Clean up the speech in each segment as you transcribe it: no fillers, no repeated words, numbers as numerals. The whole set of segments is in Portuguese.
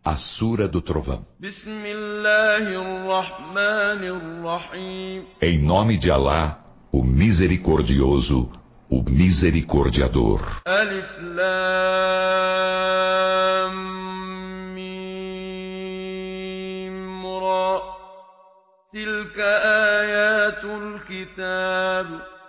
a Sura do Trovão. Em nome de Alá, o Misericordioso, o Misericordiador. Alif Lam Mim Ra. Tilka ayatul kitab.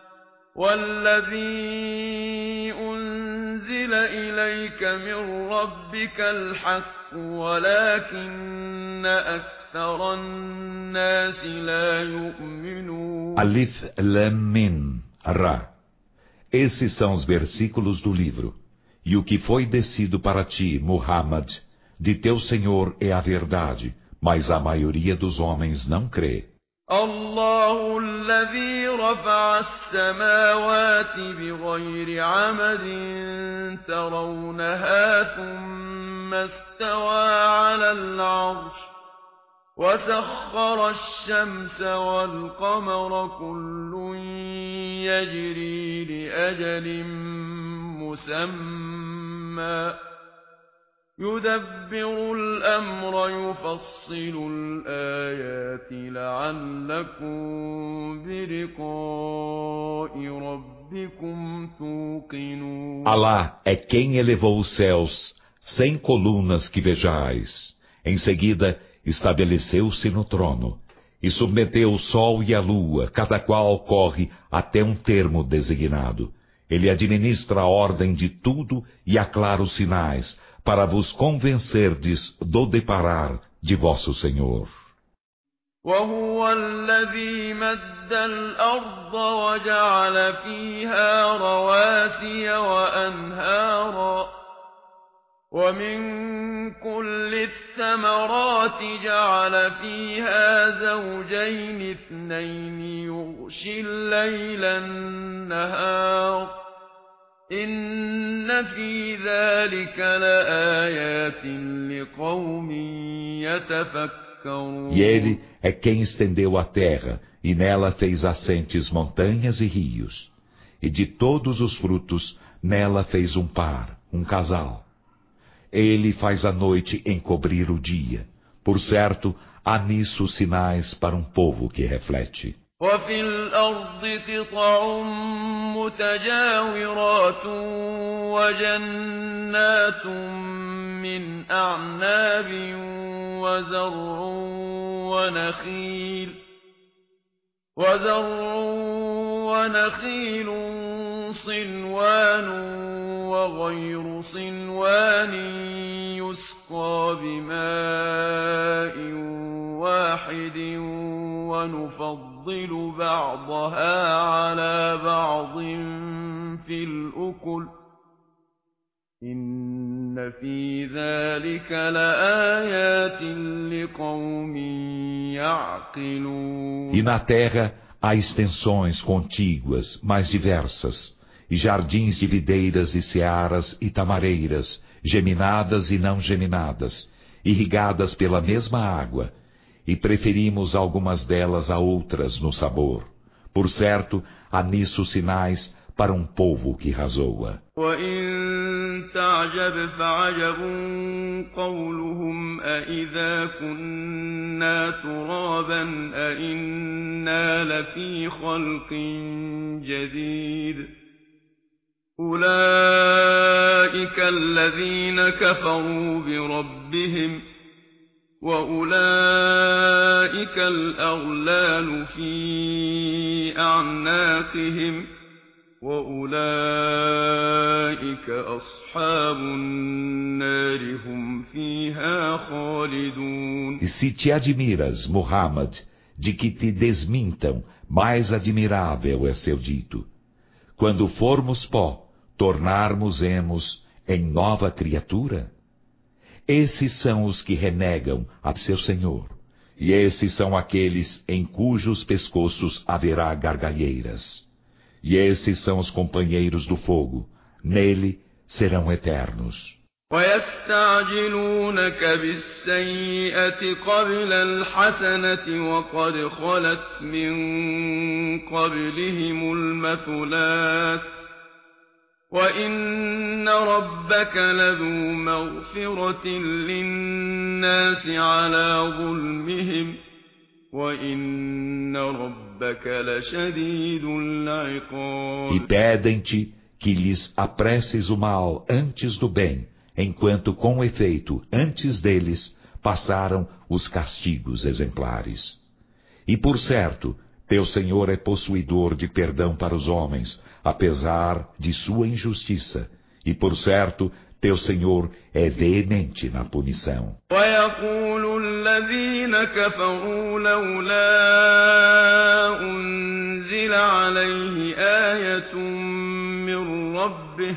والذي أنزل إليك من ربك الحق ولكن أكثر الناس لا يؤمنون. Alif Lam Mim Ra. Esses são os versículos do livro. E o que foi descido para ti, Muhammad, de teu Senhor é a verdade, mas a maioria dos homens não crê. الله الذي رفع السماوات بغير عمد ترونها ثم استوى على العرش وسخر الشمس والقمر كل يجري لأجل مسمى يدبر الأمر يفصل الآيات لعلكم بلقاء ربكم توقنون. Alá é quem elevou os céus sem colunas que vejais. Em seguida, estabeleceu-se no trono e submeteu o sol e a lua, cada qual corre até um termo designado. Ele administra a ordem de tudo e aclara os sinais, para vos convencerdes do deparar de vosso Senhor. وهو الذي مد الأرض وجعل فيها رواسي وأنهارا ومن كل الثمرات جعل فيها زوجين اثنين يغشي الليل النهار إن في ذلك لآيات لقوم يتفكرون. E ele é quem estendeu a terra, e nela fez assentes montanhas e rios. E de todos os frutos, nela fez um par, um casal. Ele faz a noite encobrir o dia. Por certo, há nisso sinais para um povo que reflete. وفي الأرض قطع متجاورات وجنات من أعناب وزرع ونخيل صنوان وغير صنوان يسقى بماء واحد ونفضل بعضها على بعض في الأكل إن في ذلك لآيات لقوم يعقلون. E na terra há extensões contíguas, mais diversas, e jardins de videiras e searas e tamareiras, geminadas e não geminadas, irrigadas pela mesma água, e preferimos algumas delas a outras no sabor. Por certo, há nisso sinais para um povo que razoa. وَإِن تَعْجَبْ فَعَجَبٌ قَوْلُهُمْ أَإِذَا كُنَّا تُرَابًا أَإِنَّا لَفِي خَلْقٍ جَدِيدٍ أُولَئِكَ الَّذِينَ كَفَرُوا بِرَبِّهِمْ وَأُولَئِكَ الْأَغْلَالُ فِي أَعْنَاقِهِمْ وَأُولَئِكَ أَصْحَابُ النَّارِ هُمْ فِيهَا خَالِدُونَ. E se te admiras, Muhammad, de que te desmintam, mais admirável é seu dito. Quando formos pó, tornarmos-emos em nova criatura? Esses são os que renegam a seu Senhor, e esses são aqueles em cujos pescoços haverá gargalheiras. E esses são os companheiros do fogo, nele serão eternos. وَيَسْتَعْجِلُونَكَ بِالسَّيِّئَةِ قَبْلَ الْحَسَنَةِ وَقَدْ خَلَتْ مِن قَبْلِهِمُ الْمَثُلَاتُ وَإِنَّ رَبَّكَ لَذُو مَغْفِرَةٍ لِلنَّاسِ الناس على ظلمهم وإن ربك لشديد العقاب. E pedem-te que lhes apresses o mal antes do bem, enquanto com efeito, antes deles, passaram os castigos exemplares. E por certo, teu Senhor é possuidor de perdão para os homens, apesar de sua injustiça. E por certo, teu Senhor é veemente na punição. ويقول الذين كفروا لولا أنزل عليه آية من ربه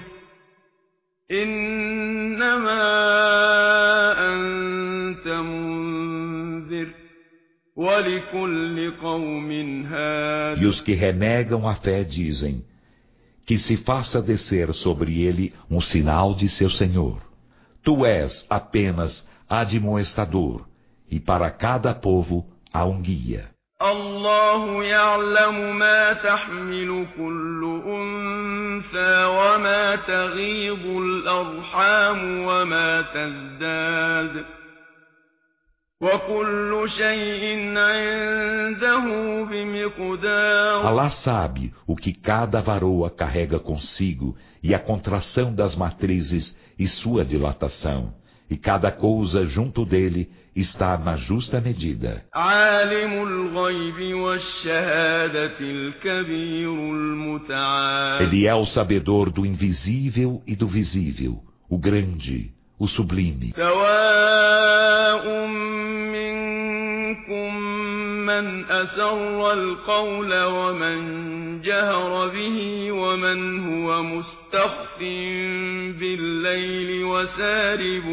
إنما أنت منذر ولكل قوم هاد. E os que renegam a fé dizem que se faça descer sobre ele um sinal de seu Senhor. Tu és apenas admoestador, e para cada povo há um guia. الله يعلم ما تحمل كل أنثى وما تغيض الأرحام وما تزداد وكل شيء عنده بمقدار. Alá sabe o que cada varoa carrega consigo e a contração das matrizes e sua dilatação, e cada coisa junto dele está na justa medida. عالم الغيب والشهادة الكبير المتعال. Ele é o sabedor do invisível e do visível, o grande, o sublime. سواء منكم من أسر القول ومن جهر به ومن هو مستخف بالليل وسارب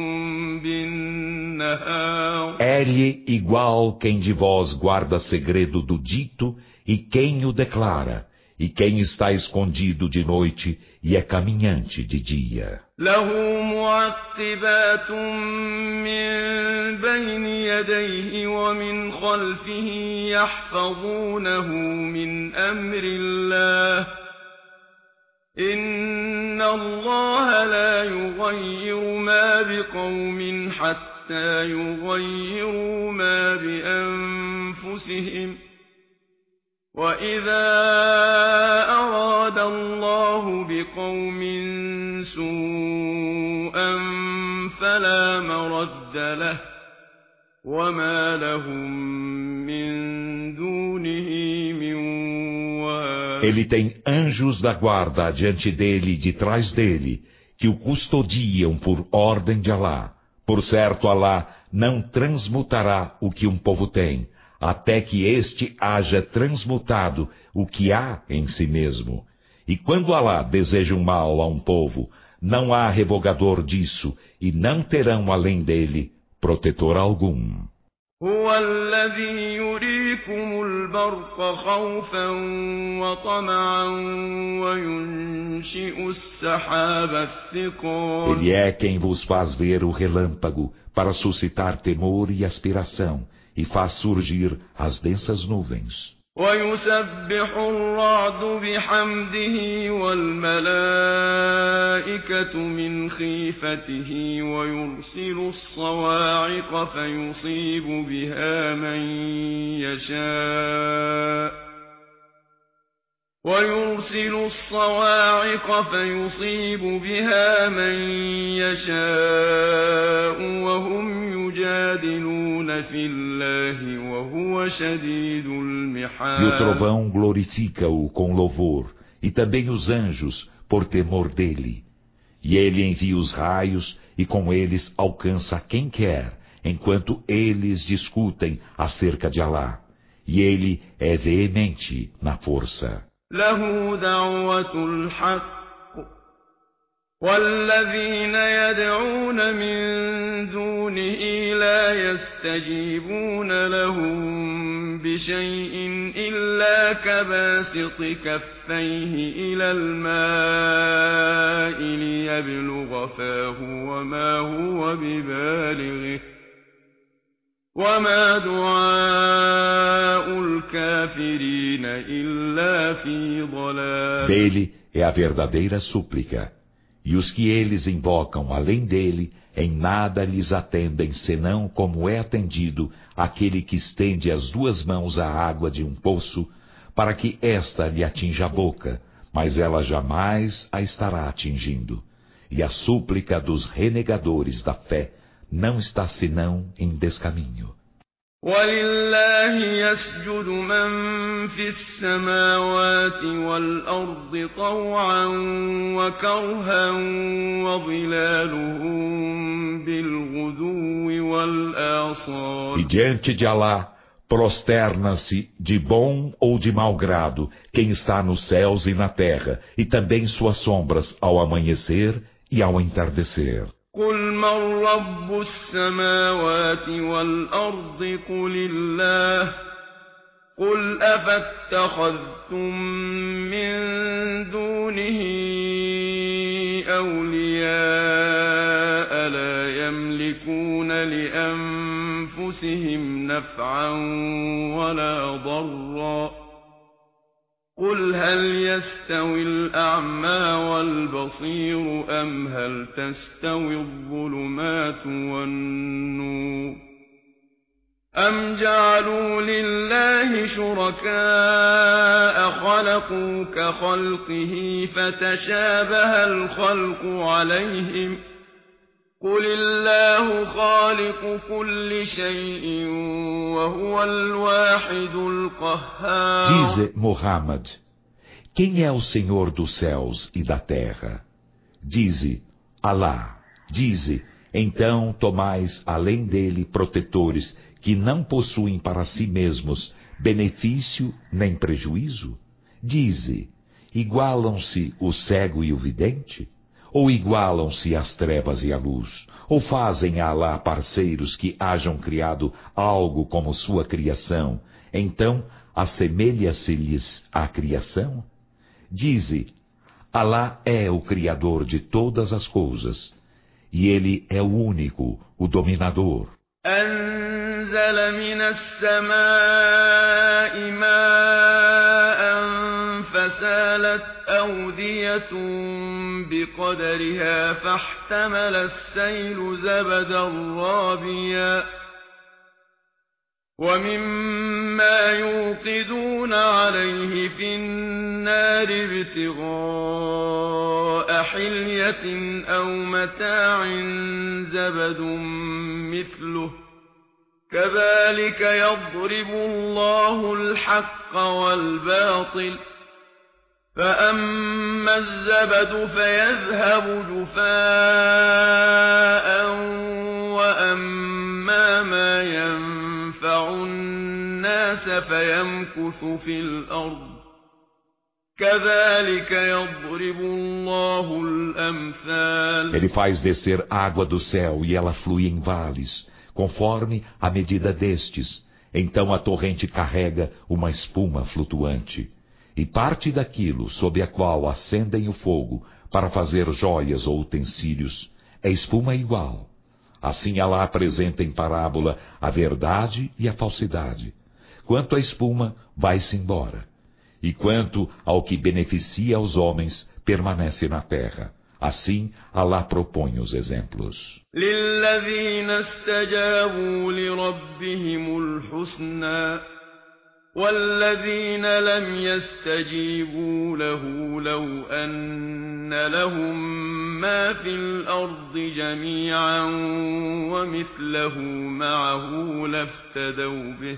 بالنهار. É-lhe igual quem de vós guarda segredo do dito e quem o declara, e quem está escondido de noite e é caminhante de dia. له معقبات من بين يديه ومن خلفه يحفظونه من أمر الله إن الله لا يغير ما بقوم حتى يغيروا ما بأنفسهم وإذا أراد الله بقوم سوءا فلا مرد له وما لهم من دونه من وال. Ele tem anjos da guarda adiante dele e de trás dele, que o custodiam por ordem de Alá. Por certo, Alá não transmutará o que um povo tem, até que este haja transmutado o que há em si mesmo. E quando Alá deseja um mal a um povo, não há revogador disso, e não terão além dele protetor algum. هو الذي يريكم البرق خوفا وطمعا وينشئ السحاب الثقال. Ele é quem vos faz ver o relâmpago para suscitar temor e aspiração, e faz surgir as densas nuvens. ويسبح الرعد بحمده والملائكة من خيفته ويرسل الصواعق فيصيب بها من يشاء وهم يجادلون في الله وهو شديد المحال. E o trovão glorifica-o com louvor, e também os anjos, por temor dele. E ele envia os raios, e com eles alcança quem quer, enquanto eles discutem acerca de Alá. E ele é veemente na força. له دعوة الحق والذين يدعون من دونه لا يستجيبون لهم بشيء إلا كباسط كفيه إلى الماء ليبلغ فاه وما هو ببالغه وما دعاء الكافرين إلا في ضلال. Dele é a verdadeira súplica, e os que eles invocam além dele em nada lhes atendem senão como é atendido aquele que estende as duas mãos à água de um poço, para que esta lhe atinja a boca, mas ela jamais a estará atingindo. E a súplica dos renegadores da fé não está senão em descaminho. وَلِلَّهِ يَسْجُدُ مَن فِي السَّمَاوَاتِ وَالْأَرْضِ طَوْعًا وَكَرْهًا وَظِلَالُهُم بِالْغُدُوِّ وَالْآصَالِ. E diante de Alá prosterna-se de bom ou de mau grado quem está nos céus e na terra, e também suas sombras ao amanhecer e ao entardecer. قُلْ مَن رَّبُّ السَّمَاوَاتِ وَالْأَرْضِ قُلِ اللَّهُ قُلْ أَفَاتَّخَذْتُم مِّن دُونِهِ أَوْلِيَاءَ لَا يَمْلِكُونَ لِأَنفُسِهِمْ نَفْعًا وَلَا ضَرًّا قُلْ هَلْ يَسْتَوِي الْأَعْمَىٰ وَالْبَصِيرُ أَمْ هَلْ تَسْتَوِي الظُّلُمَاتُ وَالنُّورُ أَمْ جَعَلُوا لِلَّهِ شُرَكَاءَ خَلَقُوا كَخَلْقِهِ فَتَشَابَهَ الْخَلْقُ عَلَيْهِمْ قُلِ اللَّهُ خَالِقُ كُلِّ شَيْءٍ وَهُوَ الْوَاحِدُ الْقَهَّارُ. Dize, Muhammad, quem é o Senhor dos céus e da terra? Dize, Alá. Dize, então tomais além dele protetores que não possuem para si mesmos benefício nem prejuízo? Dize, igualam-se o cego e o vidente? Ou igualam-se as trevas e a luz? Ou fazem a Alá parceiros que hajam criado algo como sua criação? Então, assemelha-se-lhes a criação? Dize, Alá é o Criador de todas as coisas, e Ele é o único, o dominador. أنزل من السماء ماء فسالت أودية بقدرها فاحتمل السيل زبدا رابيا ومما يوقدون عليه في النار ابتغاء حلية أو متاع زبد مثله كذلك يضرب الله الحق والباطل فأما الزبد فيذهب جفاء وأما ما ينفع الناس فيمكث في الأرض كذلك يضرب الله الأمثال. Ele faz descer água do céu e ela flui em vales, conforme a medida destes. Então a torrente carrega uma espuma flutuante. E parte daquilo sob a qual acendem o fogo para fazer joias ou utensílios é espuma igual. Assim Alá apresenta em parábola a verdade e a falsidade. Quanto à espuma, vai-se embora. E quanto ao que beneficia os homens, permanece na terra. Assim, Alá propõe os exemplos. لِلَّذِينَ اسْتَجَابُوا لِرَبِّهِمُ الْحُسْنَى وَالَّذِينَ لَمْ يَسْتَجِيبُوا لَهُ لَوْ أَنَّ لَهُم مَّا فِي الْأَرْضِ جَمِيعًا وَمِثْلَهُ مَعَهُ لَافْتَدَوْا بِهِ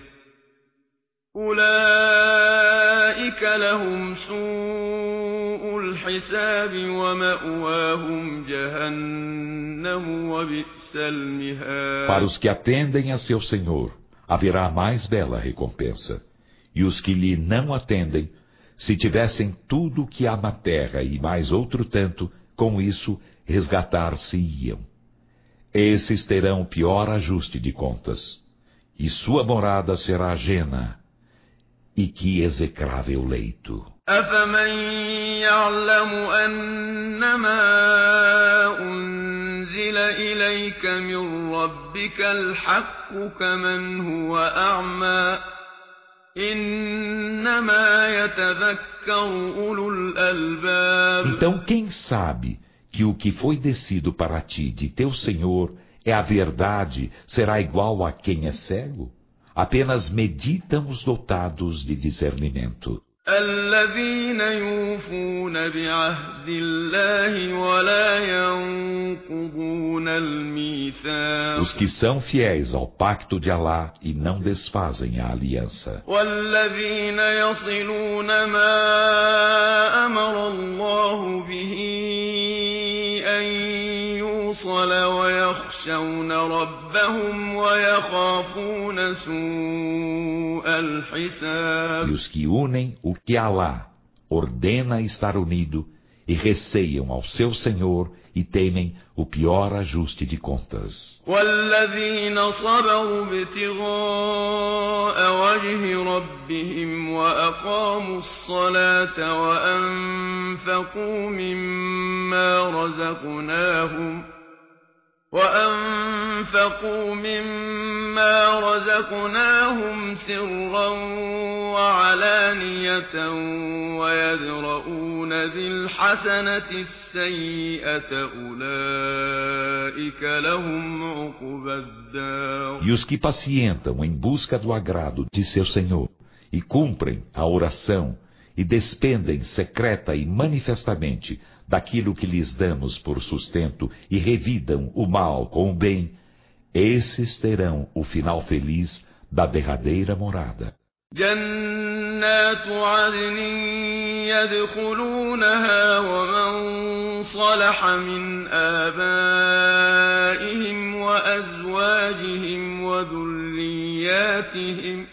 أُولَئِكَ لَهُمْ سُوءُ الْحِسَابِ وَمَأْوَاهُمْ جَهَنَّمُ وَبِئْسَ الْمِهَادُ. Para os que atendem a seu Senhor, haverá mais bela recompensa. E os que lhe não atendem, se tivessem tudo o que há na terra e mais outro tanto, com isso resgatar-se-iam. Esses terão pior ajuste de contas, e sua morada será Jena, e que execrável leito. أَفَمَن يَعْلَمُ أَنَّمَا أُنزِلَ إِلَيْكَ مِن رَّبِّكَ الْحَقُّ كَمَنْ هُوَ أَعْمَىٰ إِنَّمَا يَتَذَكَّرُ أُولُو الْأَلْبَابِ. Então quem sabe que o que foi descido para ti de teu Senhor é a verdade, será igual a quem é cego? Apenas meditam os dotados de discernimento. الذين يوفون بعهد الله ولا ينقضون الميثاق Os que são fiéis ao pacto de Alá e não desfazem a aliança. والذين يصلون ما أمر الله به أن يوصل ويخشون ربهم ويخافون سوء الحساب. E os que unem o que Alá ordena estar unido e receiam ao seu Senhor e temem o pior ajuste de contas. والذين صبروا ابتغاء وجه ربهم وأقاموا الصلاة وأنفقوا مما رزقناهم سرا وعلانية ويدرؤون بالحسنة السيئة أولئك لهم عقبى الدار. E os que pacientam em busca do agrado de seu Senhor e cumprem a oração e despendem secreta e manifestamente daquilo que lhes damos por sustento e revidam o mal com o bem, esses terão o final feliz da derradeira morada. جنات عدن يدخلونها ومن صلح من آبائهم وأزواجهم وذرياتهم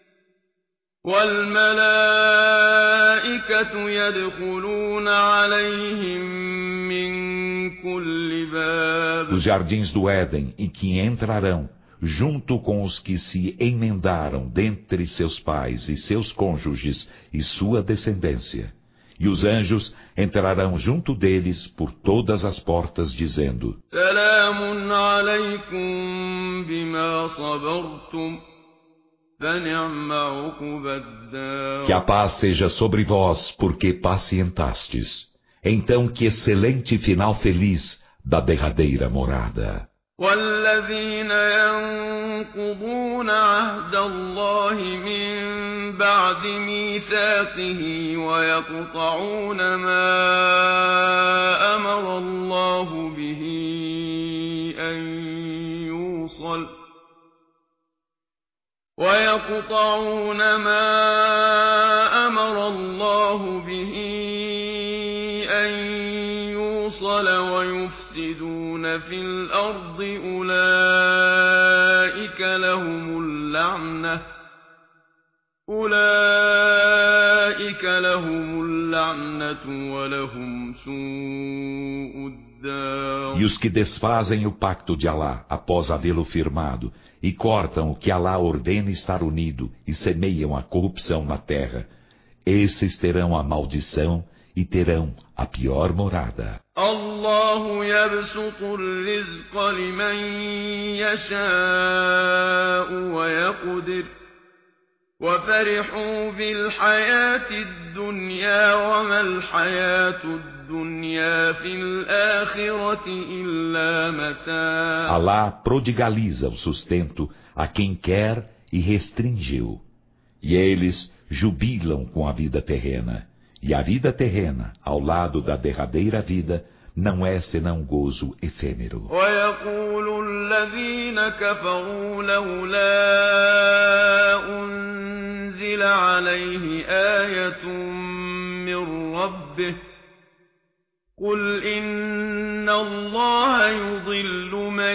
والملائكة يدخلون عليهم من كل باب. Os jardins do Éden em que entrarão, junto com os que se emendaram dentre seus pais e seus cônjuges e sua descendência. E os anjos entrarão junto deles por todas as portas, dizendo: سلام عليكم بما صبرتم فنعم عقبى الدار. Que a paz seja sobre vós, porque pacientastes. Então que excelente final feliz da derradeira morada. والذين ينقضون عهد الله من بعد ميثاقه ويقطعون ما أمر الله به أن يوصل ويفسدون في الأرض أولئك لهم اللعنة ولهم سوء الدار. E os que desfazem o pacto de Alá após havê-lo firmado e cortam o que Alá ordena estar unido e semeiam a corrupção na terra, esses terão a maldição e terão a pior morada. الله يبسط الرزق لمن يشاء ويقدر وفرحوا بالحياة الدنيا وما الحياة الدنيا في الآخرة إلا متاع. Alá prodigaliza o sustento a quem quer e restringiu. E eles jubilam com a vida terrena. E a vida terrena, ao lado da derradeira vida, não é senão gozo efêmero. ويقول الذين كفروا لولا أنزل عليه آية من ربه قل إن الله يضل من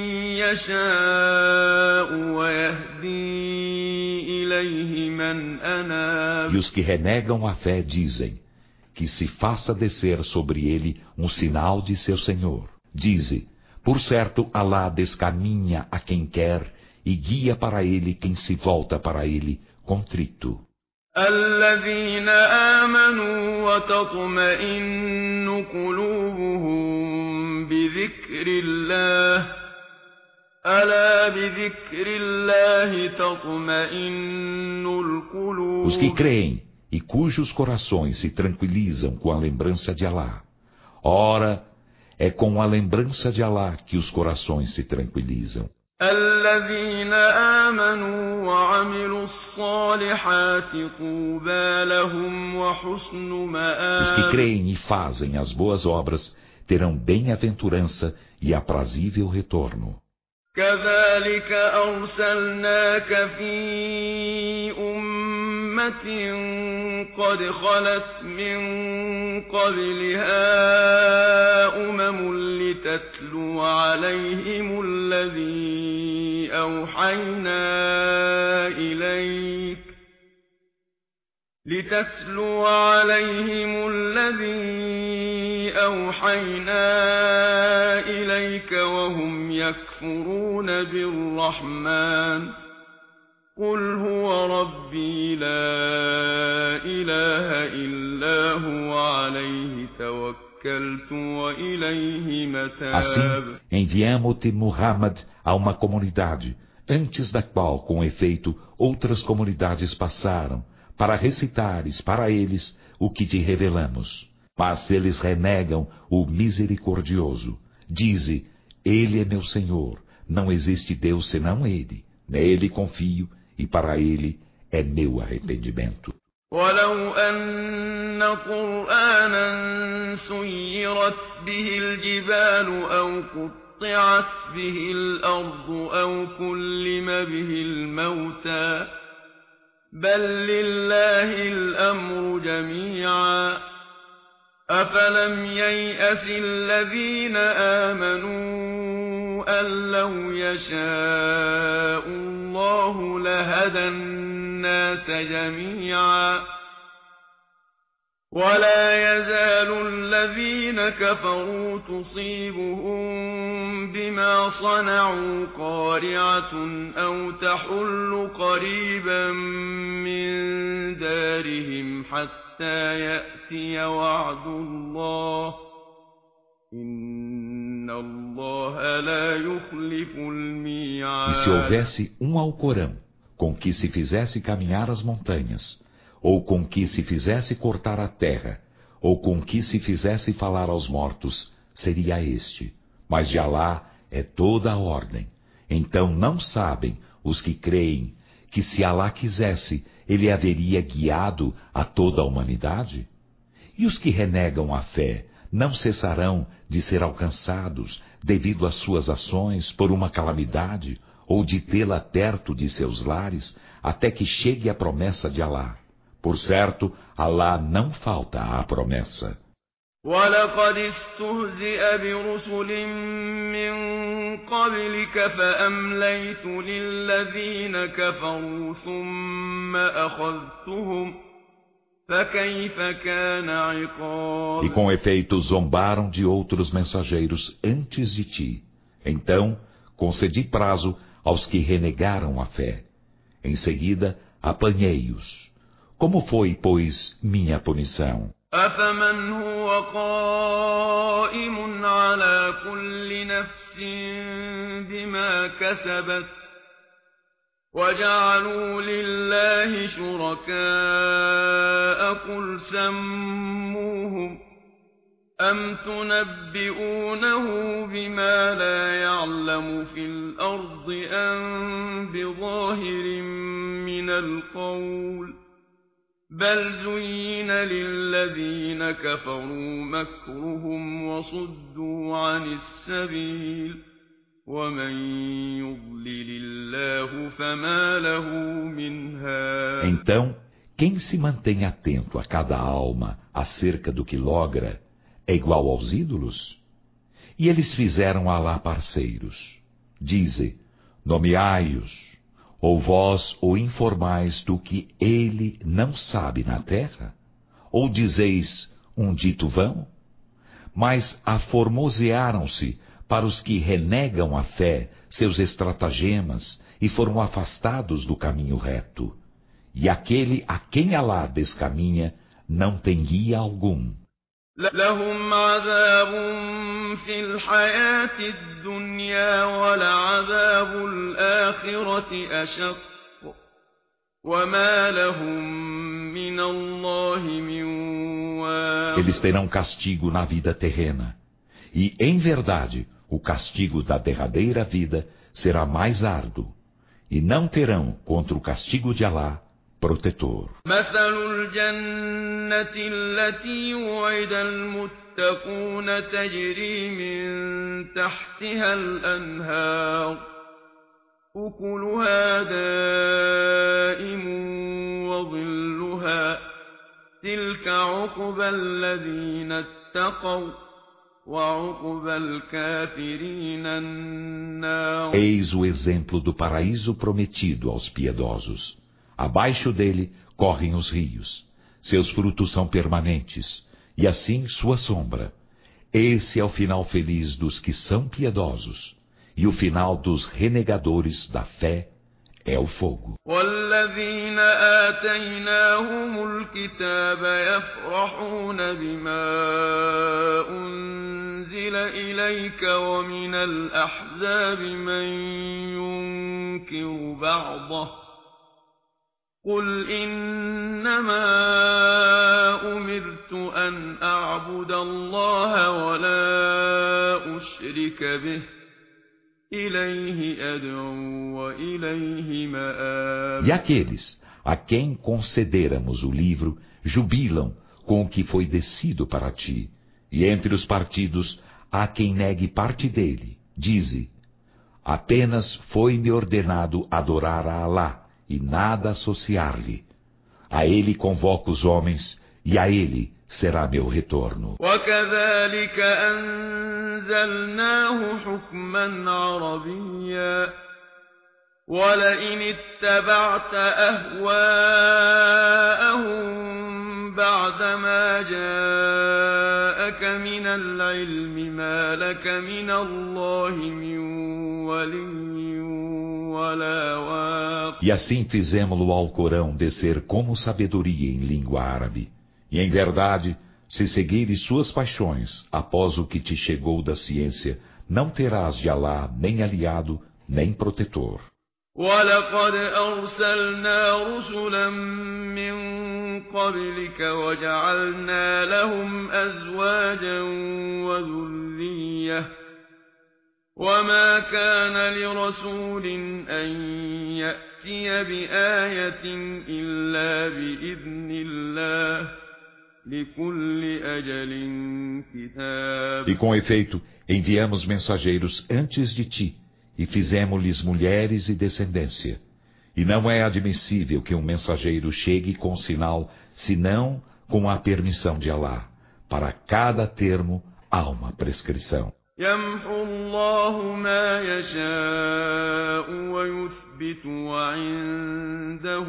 يشاء ويهدي إليه من أناب. E os que renegam a fé dizem que se faça descer sobre ele um sinal de seu Senhor. Dize, por certo, Alá descaminha a quem quer e guia para ele quem se volta para ele contrito. الذين آمنوا وتطمئن قلوبهم بذكر الله ألا بذكر الله تطمئن القلوب. Os que creem e cujos corações se tranquilizam com a lembrança de Alá. Ora, É com a lembrança de Alá que os corações se tranquilizam. الذين آمنوا وعملوا الصالحات طوبى لهم وحسن Os que مآب. creem e fazem as boas obras terão bem-aventurança e aprazível retorno. كذلك أرسلناك في أمة قد خلت من قبلها لتتلو عليهم الذي أوحينا إليك وهم يكفرون بالرحمن قل هو ربي لا إله إلا هو عليه توكلت وإليه متاب. Assim, enviamo-te Muhammad a uma comunidade, antes da qual, com efeito, outras comunidades passaram, para recitares para eles o que te revelamos. Mas eles renegam o misericordioso. Dize, Ele é meu Senhor, não existe Deus senão Ele. Nele confio e para Ele é meu arrependimento. ولو أن قرآنا سيرت به الجبال أو قطعت به الأرض أو كلم به الموتى بل لله الأمر جميعا أفلم ييأس الذين آمنوا أن لو يشاء الله لهدى الناس جميعا ولا يزال الذين كفروا تصيبهم بما صنعوا قارعة أو تحل قريبا من دارهم حتى يأتي وعد الله إن الله لا يخلف الميعاد. E se houvesse um Alcorão com que se fizesse caminhar as montanhas, ou com que se fizesse cortar a terra, ou com que se fizesse falar aos mortos, seria este. Mas de Alá é toda a ordem. Então não sabem os que creem que se Alá quisesse, ele haveria guiado a toda a humanidade? E os que renegam a fé não cessarão de ser alcançados devido às suas ações por uma calamidade, ou de tê-la perto de seus lares, até que chegue a promessa de Alá. Por certo, Alá não falta à promessa. وَلَقَدِ اسْتُهْزِئَ بِرُسُلٍ مِّن قَبْلِكَ فَأَمْلَيْتُ لِلَّذِينَ كَفَرُوا ثُمَّ أَخَذْتُهُمْ فَكَيْفَ كَانَ عِقَابِ. E com efeito zombaram de outros mensageiros antes de ti. Então, concedi prazo aos que renegaram a fé. Em seguida, apanhei-os. Como foi, pois, minha punição? أَفَمَنْ هُوَ قَائِمٌ عَلَى كُلِّ نَفْسٍ بِمَا كَسَبَتْ وَجَعَلُوا لِلَّهِ شُرَكَاءَ قُلْ سَمُّوهُمْ أَمْ تُنَبِّئُونَهُ بِمَا لَا يَعْلَمُ فِي الْأَرْضِ أَمْ بِظَاهِرٍ مِّنَ الْقَوْلِ بل زين للذين كفروا مكرهم وصدوا عن السبيل ومن يضلل الله فما له من هاد. Então, quem se mantém atento a cada alma acerca do que logra é igual aos ídolos? E eles fizeram Alá parceiros. Dize, nomeai-os. Ou vós o informais do que ele não sabe na terra? Ou dizeis um dito vão? Mas aformosearam-se para os que renegam a fé seus estratagemas e foram afastados do caminho reto. E aquele a quem Alá descaminha não tem guia algum. لهم عذاب في الحياة الدنيا ولعذاب الآخرة أشق وما لهم من الله من واق. Eles terão castigo na vida terrena, E, em verdade, o castigo da derradeira vida será mais árduo, e não terão contra o castigo de Alá protetor. مثل الجنة التي وعد المتقون تجري من تحتها الأنهار أكلها دائم وظلها تلك عقبى الذين اتقوا وعقبى الكافرين النار. Eis o exemplo do paraíso prometido aos piedosos. Abaixo dele correm os rios. Seus frutos são permanentes, e assim sua sombra. Esse é o final feliz dos que são piedosos, e o final dos renegadores da fé é o fogo. والذين آتيناهم الكتاب يفرحون بما أنزل إليك ومن الأحزاب من ينكر بعضه قل إنما أمرت أن أعبد الله ولا أشرك به إليه أدعو وإليه مآب. E aqueles a quem concederamos o livro jubilam com o que foi descido para ti. E entre os partidos há quem negue parte dele. Dize: apenas foi-me ordenado adorar a Alá e nada associar-lhe. A ele convoco os homens, e a ele será meu retorno. وكذلك أنزلناه حكما عربيا ولئن اتبعت أهواءهم بعدما جاءك من العلم ما لك من الله من ولي ولا واق. E assim fizemo-lo ao Corão descer como sabedoria em língua árabe. E em verdade, se seguires suas paixões após o que te chegou da ciência, não terás de Alá nem aliado, nem protetor. وَلَقَدْ أَرْسَلْنَا رُسُلًا مِّن قَبْلِكَ وَجَعَلْنَا لَهُمْ أَزْوَاجًا وَذُرِّيَّةً وَمَا كَانَ لِرَسُولٍ أَن يَأْتِيَ بِآيَةٍ إِلَّا بِإِذْنِ اللَّهِ لِكُلِّ أَجَلٍ كِتَابٌ. E com efeito, enviamos mensageiros antes de ti, e fizemos-lhes mulheres e descendência. E não é admissível que um mensageiro chegue com sinal, senão com a permissão de Alá. Para cada termo há uma prescrição. يَمْحُو اللَّهُ مَا يَشَاءُ وَيُثْبِتُ وَعِندَهُ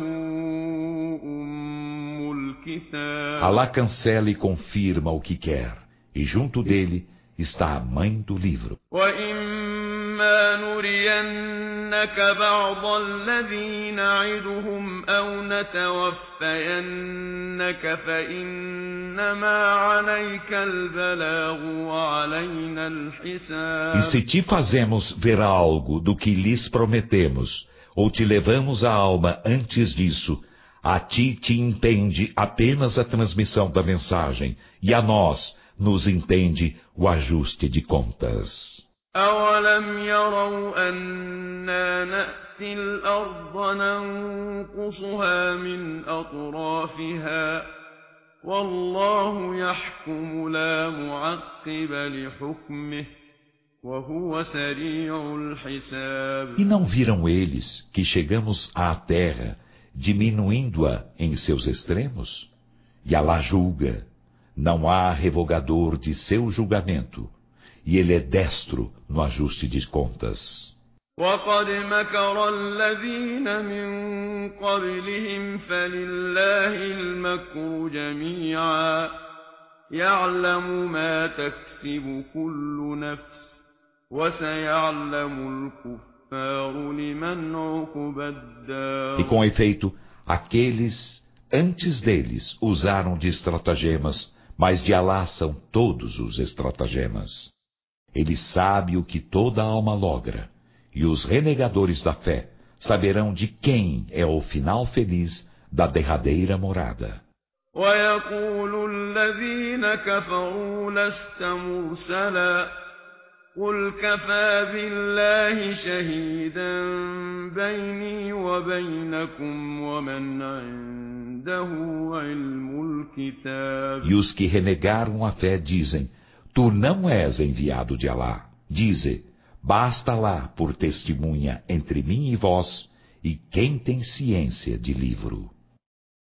أُمُّ الْكِتَابِ. Alá cancela e confirma o que quer, e junto dele está a mãe do livro. وَإِمَّا نُرِيَنَّكَ بَعْضَ الَّذِي نَعِدُهُمْ أَوْ نَتَوَفَّيَنَّكَ فَإِنَّمَا عَلَيْكَ الْبَلَاغُ وَعَلَيْنَا الْحِسَابُ. E se te fazemos ver algo do que lhes prometemos, ou te levamos a alma antes disso, a ti te impende apenas a transmissão da mensagem, e a nós nos impende o ajuste de contas. أَوَلَمْ يَرَوْا أَنَّا نَأْتِي الْأَرْضَ نَنقُصُهَا مِنْ أَطْرَافِهَا وَاللَّهُ يَحْكُمُ لَا مُعَقِّبَ لِحُكْمِهِ وَهُوَ سَرِيعُ الْحِسَابِ. E não viram eles que chegamos à terra, diminuindo-a em seus extremos? E Alá julga, não há revogador de seu julgamento, e ele é destro no ajuste de contas. وَقَدْ مَكَرَ الَّذِينَ مِن قَبْلِهِمْ فَلِلَّهِ الْمَكْرُ جَمِيعًا يَعْلَمُ مَا تَكْسِبُ كُلُّ نَفْسٍ وَسَيَعْلَمُ الْكُفَّارُ لِمَنْ عُقْبَى الدَّارِ. E com efeito, aqueles antes deles usaram de estratagemas, mas de Alá são todos os estratagemas. Ele sabe o que toda alma logra, e os renegadores da fé saberão de quem é o final feliz da derradeira morada. ويقول الذين كفروا لست مرسلا قل كفى بالله شهيدا بيني وبينكم ومن عنده علم الكتاب. E os que renegaram a fé dizem: Tu não és enviado de Alá. Dize: Basta Alá por testemunha entre mim e vós, e quem tem ciência de livro.